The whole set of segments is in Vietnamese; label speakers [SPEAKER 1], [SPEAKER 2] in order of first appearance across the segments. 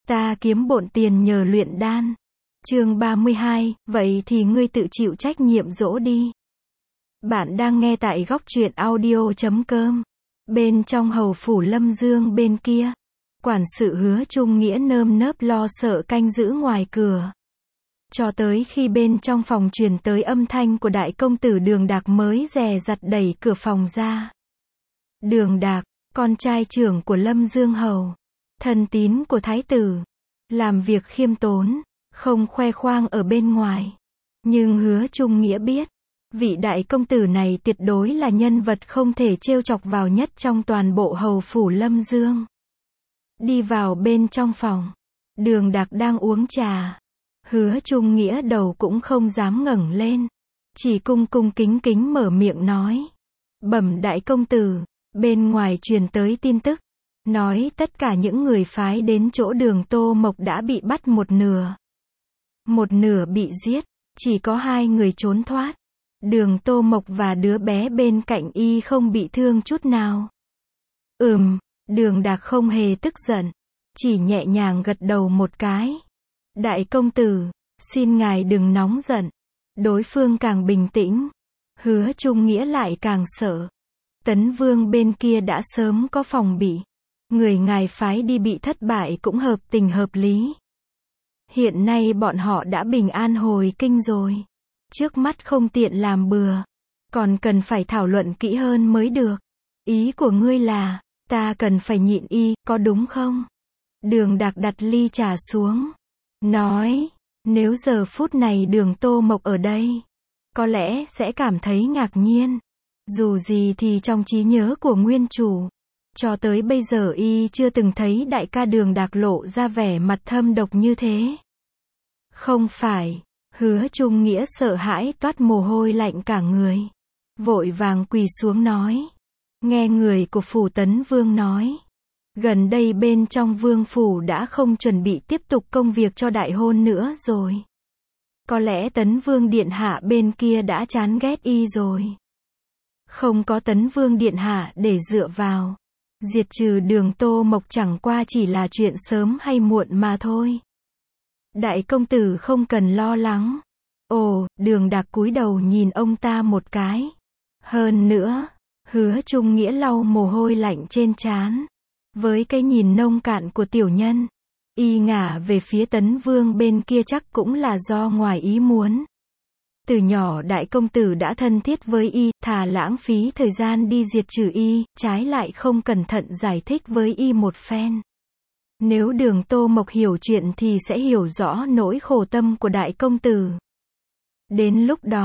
[SPEAKER 1] Ta kiếm bộn tiền nhờ luyện đan. Chương 32, vậy thì ngươi tự chịu trách nhiệm dỗ đi. Bạn đang nghe tại góc truyện audio.com. Bên trong hầu phủ Lâm Dương bên kia, quản sự Hứa Trung Nghĩa nơm nớp lo sợ canh giữ ngoài cửa. Cho tới khi bên trong phòng truyền tới âm thanh của đại công tử Đường Đạc mới dè dặt đẩy cửa phòng ra. Đường Đạc, con trai trưởng của Lâm Dương hầu, thân tín của thái tử, làm việc khiêm tốn, không khoe khoang ở bên ngoài. Nhưng Hứa Trung Nghĩa biết, vị đại công tử này tuyệt đối là nhân vật không thể trêu chọc vào nhất trong toàn bộ hầu phủ Lâm Dương. Đi vào bên trong phòng, Đường Đạc đang uống trà. Hứa Trung Nghĩa đầu cũng không dám ngẩng lên, chỉ cung cung kính kính mở miệng nói: Bẩm đại công tử, bên ngoài truyền tới tin tức, nói tất cả những người phái đến chỗ Đường Tô Mộc đã bị bắt một nửa. Một nửa bị giết, chỉ có 2 người trốn thoát. Đường Tô Mộc và đứa bé bên cạnh y không bị thương chút nào. Đường Đạc không hề tức giận, chỉ nhẹ nhàng gật đầu một cái. Đại công tử, xin ngài đừng nóng giận. Đối phương càng bình tĩnh, Hứa Trung Nghĩa lại càng sợ. Tấn Vương bên kia đã sớm có phòng bị. Người ngài phái đi bị thất bại cũng hợp tình hợp lý. Hiện nay bọn họ đã bình an hồi kinh rồi. Trước mắt không tiện làm bừa, còn cần phải thảo luận kỹ hơn mới được. Ý của ngươi là, ta cần phải nhịn y, có đúng không? Đường Đạc đặt ly trà xuống, nói, nếu giờ phút này Đường Tô Mộc ở đây, có lẽ sẽ cảm thấy ngạc nhiên. Dù gì thì trong trí nhớ của nguyên chủ, cho tới bây giờ y chưa từng thấy đại ca Đường Đạc lộ ra vẻ mặt thâm độc như thế. Không phải. Hứa Trung Nghĩa sợ hãi toát mồ hôi lạnh cả người, vội vàng quỳ xuống nói, nghe người của phủ Tấn Vương nói, gần đây bên trong vương phủ đã không chuẩn bị tiếp tục công việc cho đại hôn nữa rồi. Có lẽ Tấn Vương điện hạ bên kia đã chán ghét y rồi. Không có Tấn Vương điện hạ để dựa vào, diệt trừ Đường Tô Mộc chẳng qua chỉ là chuyện sớm hay muộn mà thôi. Đại công tử không cần lo lắng. Ồ, Đường Đạc cúi đầu nhìn ông ta một cái. Hơn nữa, Hứa Trung Nghĩa lau mồ hôi lạnh trên trán. Với cái nhìn nông cạn của tiểu nhân, y ngả về phía Tấn Vương bên kia chắc cũng là do ngoài ý muốn. Từ nhỏ đại công tử đã thân thiết với y, thà lãng phí thời gian đi diệt trừ y, trái lại không cẩn thận giải thích với y một phen. Nếu Đường Tô Mộc hiểu chuyện thì sẽ hiểu rõ nỗi khổ tâm của đại công tử. Đến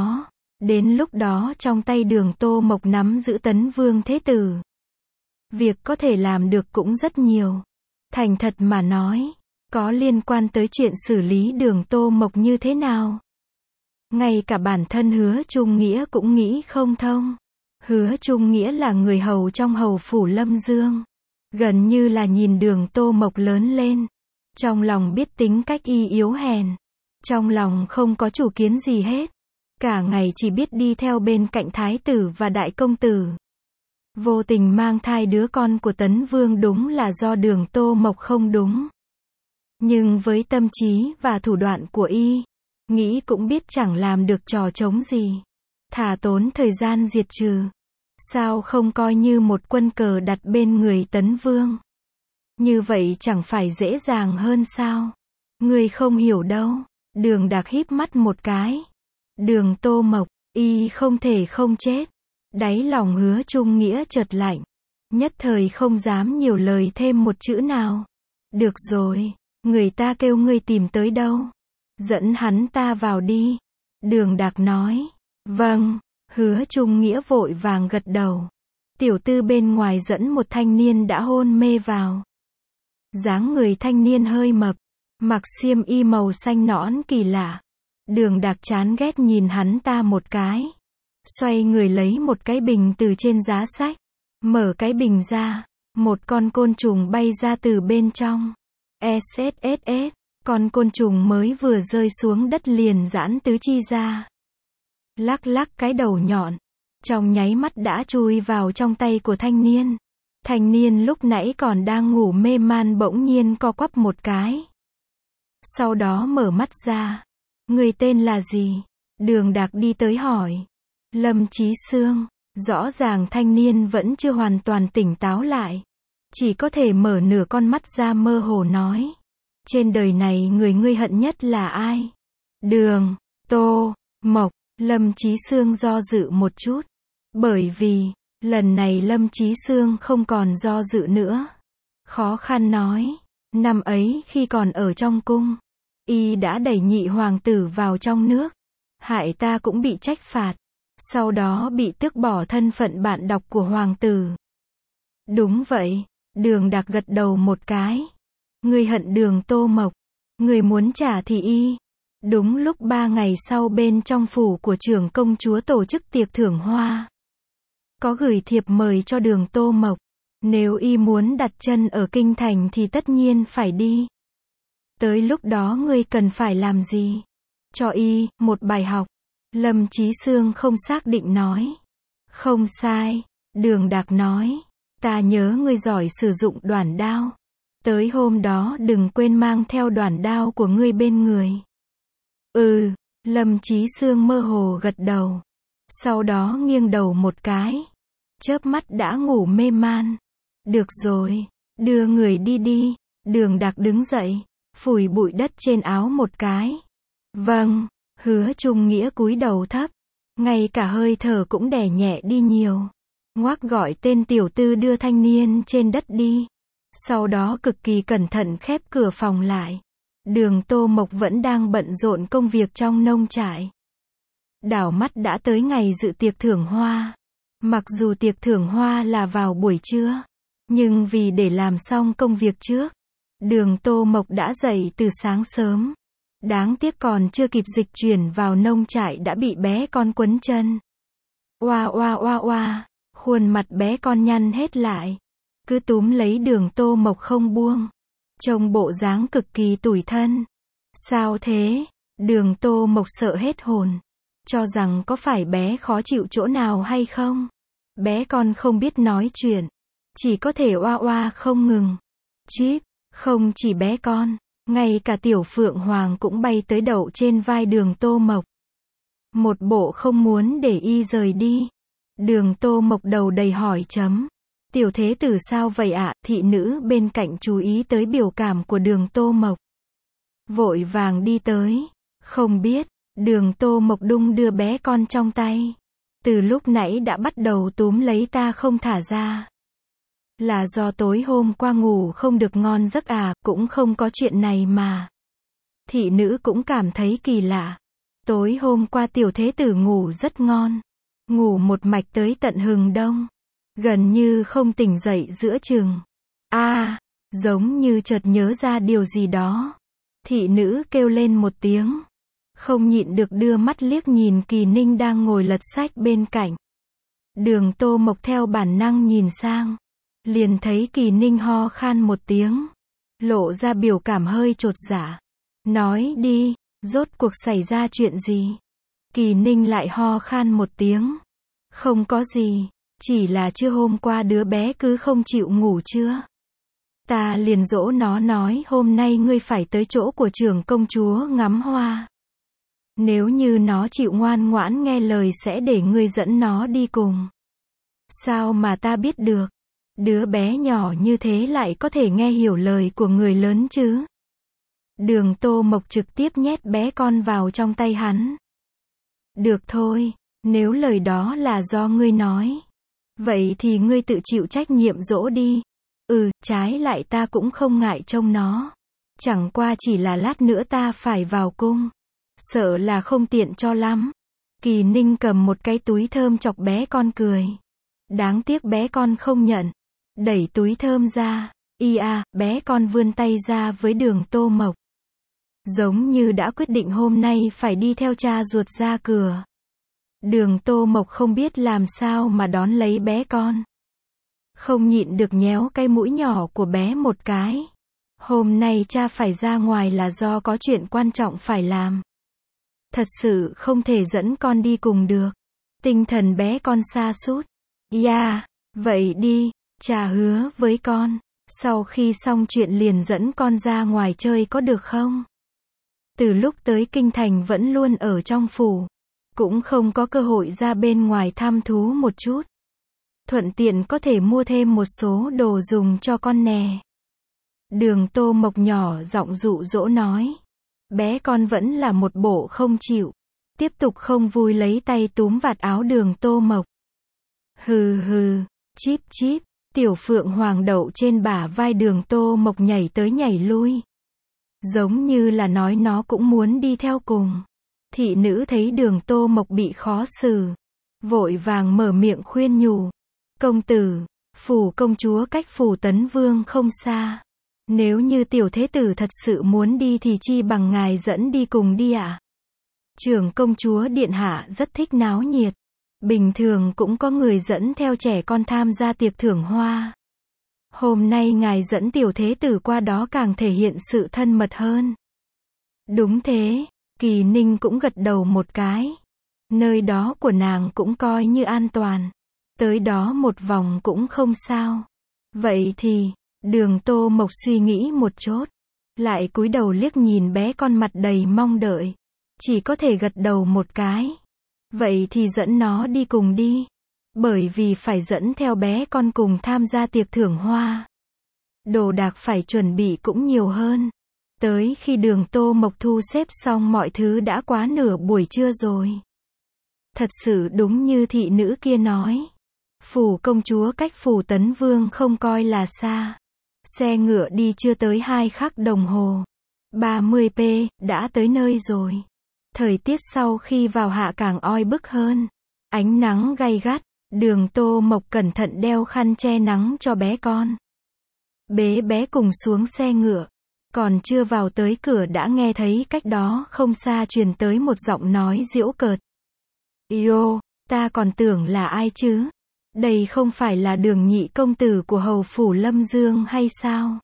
[SPEAKER 1] lúc đó trong tay Đường Tô Mộc nắm giữ Tấn Vương thế tử. Việc có thể làm được cũng rất nhiều. Thành thật mà nói, có liên quan tới chuyện xử lý Đường Tô Mộc như thế nào. Ngay cả bản thân Hứa Trung Nghĩa cũng nghĩ không thông. Hứa Trung Nghĩa là người hầu trong hầu phủ Lâm Dương. Gần như là nhìn Đường Tô Mộc lớn lên. Trong lòng biết tính cách y yếu hèn. Trong lòng không có chủ kiến gì hết. Cả ngày chỉ biết đi theo bên cạnh thái tử và đại công tử. Vô tình mang thai đứa con của Tấn Vương đúng là do Đường Tô Mộc không đúng. Nhưng với tâm trí và thủ đoạn của y, nghĩ cũng biết chẳng làm được trò trống gì. Thà tốn thời gian diệt trừ. Sao không coi như một quân cờ đặt bên người Tấn Vương? Như vậy chẳng phải dễ dàng hơn sao? Ngươi không hiểu đâu. Đường Đạc híp mắt một cái. Đường Tô Mộc, y không thể không chết. Đáy lòng Hứa Trung Nghĩa chợt lạnh. Nhất thời không dám nhiều lời thêm một chữ nào. Được rồi, người ta kêu ngươi tìm tới đâu? Dẫn hắn ta vào đi. Đường Đạc nói. Vâng. Hứa Trung Nghĩa vội vàng gật đầu. Tiểu tư bên ngoài dẫn một thanh niên đã hôn mê vào. Dáng người thanh niên hơi mập, mặc xiêm y màu xanh nõn kỳ lạ. Đường Đạc chán ghét nhìn hắn ta một cái. Xoay người lấy một cái bình từ trên giá sách. Mở cái bình ra, một con côn trùng bay ra từ bên trong. SSSS, con côn trùng mới vừa rơi xuống đất liền giãn tứ chi ra. Lắc lắc cái đầu nhọn, trong nháy mắt đã chui vào trong tay của thanh niên. Thanh niên lúc nãy còn đang ngủ mê man bỗng nhiên co quắp một cái. Sau đó mở mắt ra. Người tên là gì? Đường Đạc đi tới hỏi. Lâm Chí Xương. Rõ ràng thanh niên vẫn chưa hoàn toàn tỉnh táo lại. Chỉ có thể mở nửa con mắt ra mơ hồ nói. Trên đời này người ngươi hận nhất là ai? Đường, Tô, Mộc. Lâm Chí Xương do dự một chút. Bởi vì, lần này Lâm Chí Xương không còn do dự nữa. Khó khăn nói. Năm ấy khi còn ở trong cung, y đã đẩy nhị hoàng tử vào trong nước. Hại ta cũng bị trách phạt. Sau đó bị tước bỏ thân phận bạn đọc của hoàng tử. Đúng vậy. Đường Đạc gật đầu một cái. Người hận Đường Tô Mộc. Người muốn trả thì y. Đúng lúc 3 ngày sau bên trong phủ của trưởng công chúa tổ chức tiệc thưởng hoa. Có gửi thiệp mời cho Đường Tô Mộc. Nếu y muốn đặt chân ở kinh thành thì tất nhiên phải đi. Tới lúc đó ngươi cần phải làm gì? Cho y một bài học. Lâm Chí Xương không xác định nói. Không sai. Đường Đạc nói. Ta nhớ ngươi giỏi sử dụng đoản đao. Tới hôm đó đừng quên mang theo đoản đao của ngươi bên người. Lâm Chí Xương mơ hồ gật đầu. Sau đó nghiêng đầu một cái. Chớp mắt đã ngủ mê man. Được rồi, đưa người đi đi. Đường Đạc đứng dậy, phủi bụi đất trên áo một cái. Vâng. Hứa Trung Nghĩa cúi đầu thấp. Ngay cả hơi thở cũng đè nhẹ đi nhiều. Ngoác gọi tên tiểu tư đưa thanh niên trên đất đi. Sau đó cực kỳ cẩn thận khép cửa phòng lại. Đường Tô Mộc vẫn đang bận rộn công việc trong nông trại. Đảo mắt đã tới ngày dự tiệc thưởng hoa. Mặc dù tiệc thưởng hoa là vào buổi trưa, nhưng vì để làm xong công việc trước, Đường Tô Mộc đã dậy từ sáng sớm. Đáng tiếc còn chưa kịp dịch chuyển vào nông trại đã bị bé con quấn chân. Oa oa oa oa, khuôn mặt bé con nhăn hết lại. Cứ túm lấy Đường Tô Mộc không buông. Trông bộ dáng cực kỳ tủi thân. Sao thế? Đường Tô Mộc sợ hết hồn. Cho rằng có phải bé khó chịu chỗ nào hay không? Bé con không biết nói chuyện. Chỉ có thể oa oa không ngừng. Chíp, không chỉ bé con. Ngay cả tiểu Phượng Hoàng cũng bay tới đậu trên vai Đường Tô Mộc. Một bộ không muốn để y rời đi. Đường Tô Mộc đầu đầy hỏi chấm. Tiểu thế tử sao vậy ạ? Thị nữ bên cạnh chú ý tới biểu cảm của Đường Tô Mộc. Vội vàng đi tới. Không biết. Đường Tô Mộc đung đưa bé con trong tay. Từ lúc nãy đã bắt đầu túm lấy ta không thả ra. Là do tối hôm qua ngủ không được ngon giấc à? Cũng không có chuyện này mà. Thị nữ cũng cảm thấy kỳ lạ. Tối hôm qua tiểu thế tử ngủ rất ngon. Ngủ một mạch tới tận hừng đông. Gần như không tỉnh dậy giữa chừng. Giống như chợt nhớ ra điều gì đó. Thị nữ kêu lên một tiếng. Không nhịn được đưa mắt liếc nhìn Kỳ Ninh đang ngồi lật sách bên cạnh. Đường Tô Mộc theo bản năng nhìn sang. Liền thấy Kỳ Ninh ho khan một tiếng. Lộ ra biểu cảm hơi chột dạ. Nói đi, rốt cuộc xảy ra chuyện gì? Kỳ Ninh lại ho khan một tiếng. Không có gì, chỉ là trưa hôm qua đứa bé cứ không chịu ngủ trưa. Ta liền dỗ nó nói hôm nay ngươi phải tới chỗ của trưởng công chúa ngắm hoa. Nếu như nó chịu ngoan ngoãn nghe lời sẽ để ngươi dẫn nó đi cùng. Sao mà ta biết được? Đứa bé nhỏ như thế lại có thể nghe hiểu lời của người lớn chứ? Đường Tô Mộc trực tiếp nhét bé con vào trong tay hắn. Được thôi, nếu lời đó là do ngươi nói. Vậy thì ngươi tự chịu trách nhiệm dỗ đi. Trái lại ta cũng không ngại trông nó. Chẳng qua chỉ là lát nữa ta phải vào cung. Sợ là không tiện cho lắm. Kỳ Ninh cầm một cái túi thơm chọc bé con cười. Đáng tiếc bé con không nhận. Đẩy túi thơm ra. Bé con vươn tay ra với Đường Tô Mộc. Giống như đã quyết định hôm nay phải đi theo cha ruột ra cửa. Đường Tô Mộc không biết làm sao mà đón lấy bé con. Không nhịn được nhéo cái mũi nhỏ của bé một cái. Hôm nay cha phải ra ngoài là do có chuyện quan trọng phải làm. Thật sự không thể dẫn con đi cùng được. Tinh thần bé con sa sút. Vậy đi, cha hứa với con. Sau khi xong chuyện liền dẫn con ra ngoài chơi có được không? Từ lúc tới kinh thành vẫn luôn ở trong phủ, cũng không có cơ hội ra bên ngoài thăm thú một chút. Thuận tiện có thể mua thêm một số đồ dùng cho con nè. Đường Tô Mộc nhỏ giọng dụ dỗ nói. Bé con vẫn là một bộ không chịu. Tiếp tục không vui lấy tay túm vạt áo Đường Tô Mộc. Hừ hừ, chíp chíp, tiểu phượng hoàng đậu trên bả vai Đường Tô Mộc nhảy tới nhảy lui. Giống như là nói nó cũng muốn đi theo cùng. Thị nữ thấy Đường Tô Mộc bị khó xử, vội vàng mở miệng khuyên nhủ. Công tử, phủ công chúa cách phủ Tấn Vương không xa. Nếu như tiểu thế tử thật sự muốn đi thì chi bằng ngài dẫn đi cùng đi ạ. Trưởng công chúa điện hạ rất thích náo nhiệt. Bình thường cũng có người dẫn theo trẻ con tham gia tiệc thưởng hoa. Hôm nay ngài dẫn tiểu thế tử qua đó càng thể hiện sự thân mật hơn. Đúng thế, Kỳ Ninh cũng gật đầu một cái. Nơi đó của nàng cũng coi như an toàn. Tới đó một vòng cũng không sao. Vậy thì, Đường Tô Mộc suy nghĩ một chút. Lại cúi đầu liếc nhìn bé con mặt đầy mong đợi. Chỉ có thể gật đầu một cái. Vậy thì dẫn nó đi cùng đi. Bởi vì phải dẫn theo bé con cùng tham gia tiệc thưởng hoa. Đồ đạc phải chuẩn bị cũng nhiều hơn. Tới khi Đường Tô Mộc thu xếp xong mọi thứ đã quá nửa buổi trưa rồi. Thật sự đúng như thị nữ kia nói. Phủ công chúa cách phủ Tấn Vương không coi là xa. Xe ngựa đi chưa tới 2 khắc đồng hồ. 30p, đã tới nơi rồi. Thời tiết sau khi vào hạ càng oi bức hơn. Ánh nắng gay gắt, Đường Tô Mộc cẩn thận đeo khăn che nắng cho bé con. Bế bé cùng xuống xe ngựa. Còn chưa vào tới cửa đã nghe thấy cách đó không xa truyền tới một giọng nói giễu cợt. Yêu, ta còn tưởng là ai chứ? Đây không phải là Đường nhị công tử của hầu phủ Lâm Dương hay sao?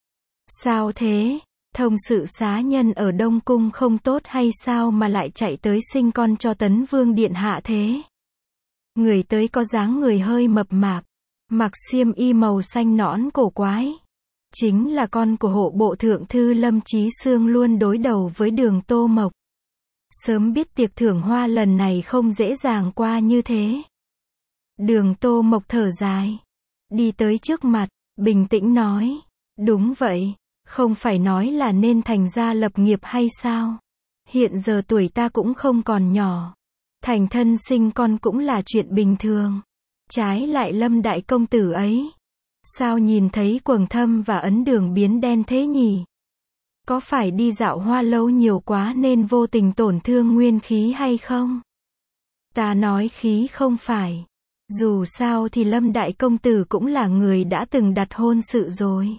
[SPEAKER 1] Sao thế? Thông sự xá nhân ở Đông Cung không tốt hay sao mà lại chạy tới sinh con cho Tấn Vương điện hạ thế? Người tới có dáng người hơi mập mạp, mặc xiêm y màu xanh nõn cổ quái. Chính là con của hộ bộ thượng thư Lâm Chí Xương luôn đối đầu với Đường Tô Mộc. Sớm biết tiệc thưởng hoa lần này không dễ dàng qua như thế. Đường Tô Mộc thở dài. Đi tới trước mặt, bình tĩnh nói. Đúng vậy, không phải nói là nên thành gia lập nghiệp hay sao? Hiện giờ tuổi ta cũng không còn nhỏ. Thành thân sinh con cũng là chuyện bình thường. Trái lại Lâm đại công tử ấy. Sao nhìn thấy quầng thâm và ấn đường biến đen thế nhỉ? Có phải đi dạo hoa lâu nhiều quá nên vô tình tổn thương nguyên khí hay không? Ta nói khí không phải. Dù sao thì Lâm đại công tử cũng là người đã từng đặt hôn sự rồi.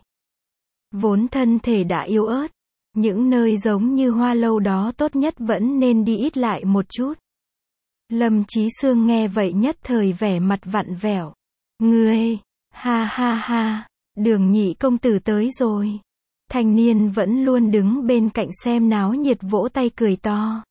[SPEAKER 1] Vốn thân thể đã yếu ớt. Những nơi giống như hoa lâu đó tốt nhất vẫn nên đi ít lại một chút. Lâm Chí Xương nghe vậy nhất thời vẻ mặt vặn vẹo. Ngươi, ha ha ha, Đường nhị công tử tới rồi. Thanh niên vẫn luôn đứng bên cạnh xem náo nhiệt vỗ tay cười to.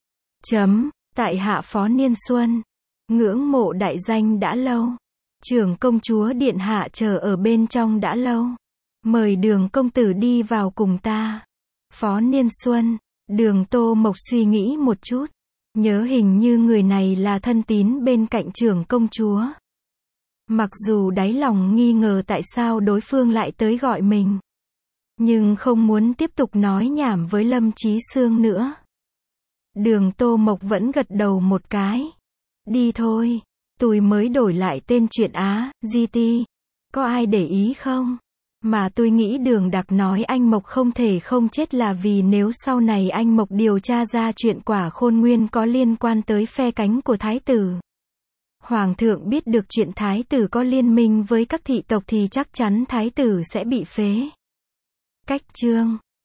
[SPEAKER 1] Tại hạ Phó Niên Xuân. Ngưỡng mộ đại danh đã lâu. Trưởng công chúa điện hạ chờ ở bên trong đã lâu. Mời Đường công tử đi vào cùng ta. Phó Niên Xuân, Đường Tô Mộc suy nghĩ một chút. Nhớ hình như người này là thân tín bên cạnh trưởng công chúa. Mặc dù đáy lòng nghi ngờ tại sao đối phương lại tới gọi mình. Nhưng không muốn tiếp tục nói nhảm với Lâm Chí Xương nữa. Đường Tô Mộc vẫn gật đầu một cái. Đi thôi, tôi mới đổi lại tên chuyện Á, GT. Có ai để ý không? Mà tôi nghĩ Đường Đặc nói anh Mộc không thể không chết là vì nếu sau này anh Mộc điều tra ra chuyện Quả Khôn Nguyên có liên quan tới phe cánh của Thái tử. Hoàng thượng biết được chuyện Thái tử có liên minh với các thị tộc thì chắc chắn Thái tử sẽ bị phế. Cách chương